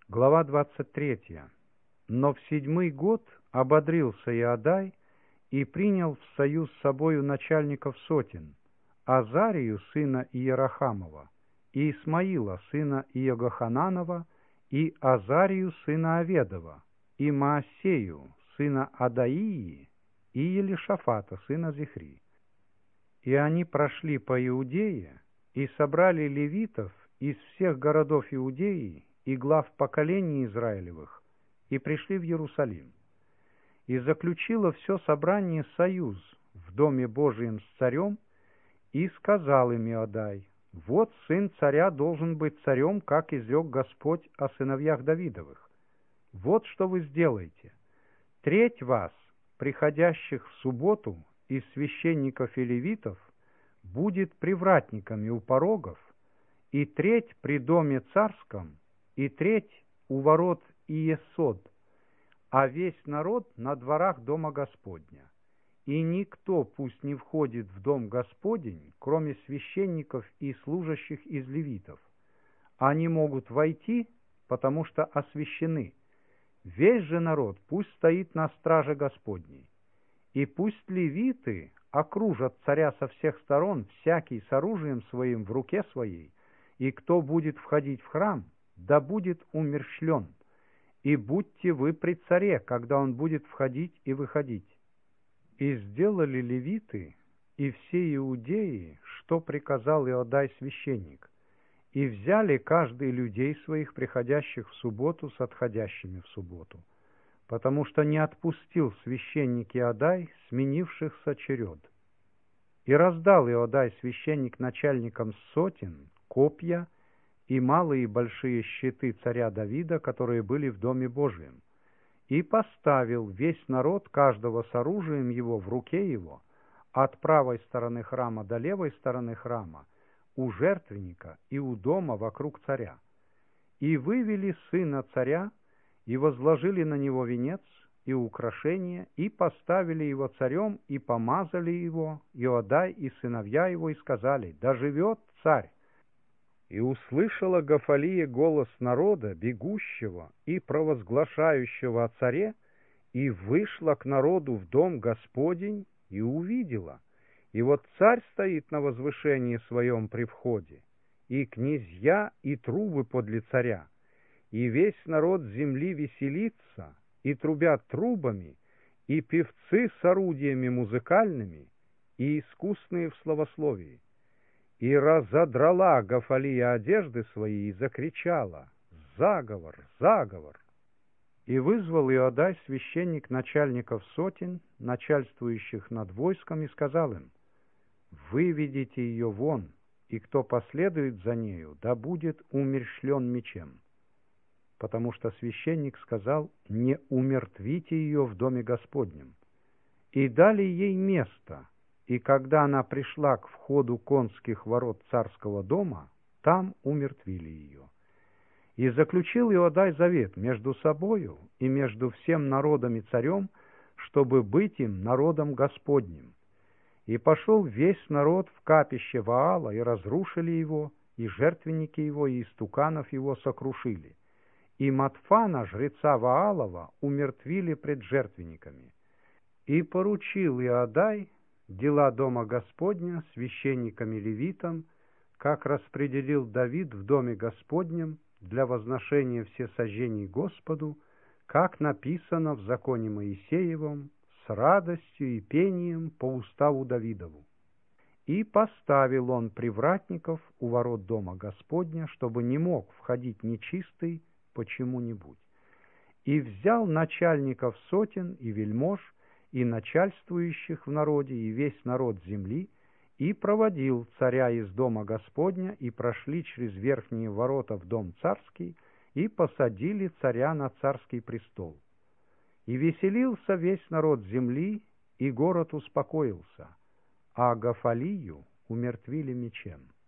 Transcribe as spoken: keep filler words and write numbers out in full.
Глава двадцать третья. Но в седьмой год ободрился Иодай и принял в союз с собою начальников сотен, Азарию, сына Иерахамова, и Исмаила, сына Иегохананова, и Азарию, сына Аведова, и Маасею, сына Адаии, и Елишафата, сына Зихри. И они прошли по Иудее и собрали левитов из всех городов Иудеи и глав поколений Израилевых, и пришли в Иерусалим. И заключило все собрание союз в Доме Божием с царем, и сказал им Иодай: «Вот сын царя должен быть царем, как изрек Господь о сыновьях Давидовых. Вот что вы сделаете. Треть вас, приходящих в субботу, из священников и левитов, будет привратниками у порогов, и треть при доме царском, и треть у ворот Иесод, а весь народ на дворах дома Господня. И никто пусть не входит в дом Господень, кроме священников и служащих из левитов. Они могут войти, потому что освящены. Весь же народ пусть стоит на страже Господней. И пусть левиты окружат царя со всех сторон, всякий с оружием своим в руке своей, и кто будет входить в храм, да будет умерщвлен. И будьте вы при царе, когда он будет входить и выходить». И сделали левиты и все иудеи, что приказал Иодай священник, и взяли каждый людей своих, приходящих в субботу с отходящими в субботу, потому что не отпустил священник Иодай сменившихся черед. И раздал Иодай священник начальникам сотен копья и малые и большие щиты царя Давида, которые были в Доме Божием, и поставил весь народ каждого с оружием его в руке его, от правой стороны храма до левой стороны храма, у жертвенника и у дома вокруг царя. И вывели сына царя, и возложили на него венец и украшения, и поставили его царем, и помазали его, Иодай и сыновья его, и сказали: «Да живет царь!» И услышала Гафалия голос народа, бегущего и провозглашающего о царе, и вышла к народу в дом Господень, и увидела. И вот царь стоит на возвышении своем при входе, и князья, и трубы подле царя, и весь народ земли веселится, и трубят трубами, и певцы с орудиями музыкальными, и искусные в словословии. И разодрала Гафалия одежды свои и закричала: «Заговор! Заговор!» И вызвал Иодай священник начальников сотен, начальствующих над войском, и сказал им: «Выведите ее вон, и кто последует за нею, да будет умерщвлен мечем». Потому что священник сказал: «Не умертвите ее в доме Господнем». И дали ей место. И когда она пришла к входу конских ворот царского дома, там умертвили ее. И заключил Иодай завет между собою и между всем народом и царем, чтобы быть им народом Господним. И пошел весь народ в капище Ваала, и разрушили его, и жертвенники его, и истуканов его сокрушили. И Матфана, жреца Ваалова, умертвили пред жертвенниками. И поручил Иодай дела дома Господня священникам и левитам, как распределил Давид в доме Господнем для возношения всесожжений Господу, как написано в законе Моисеевом, с радостью и пением по уставу Давидову. И поставил он привратников у ворот дома Господня, чтобы не мог входить нечистый почему-нибудь. И взял начальников сотен и вельмож, и начальствующих в народе, и весь народ земли, и проводил царя из дома Господня, и прошли через верхние ворота в дом царский, и посадили царя на царский престол. И веселился весь народ земли, и город успокоился, а Гафалию умертвили мечем.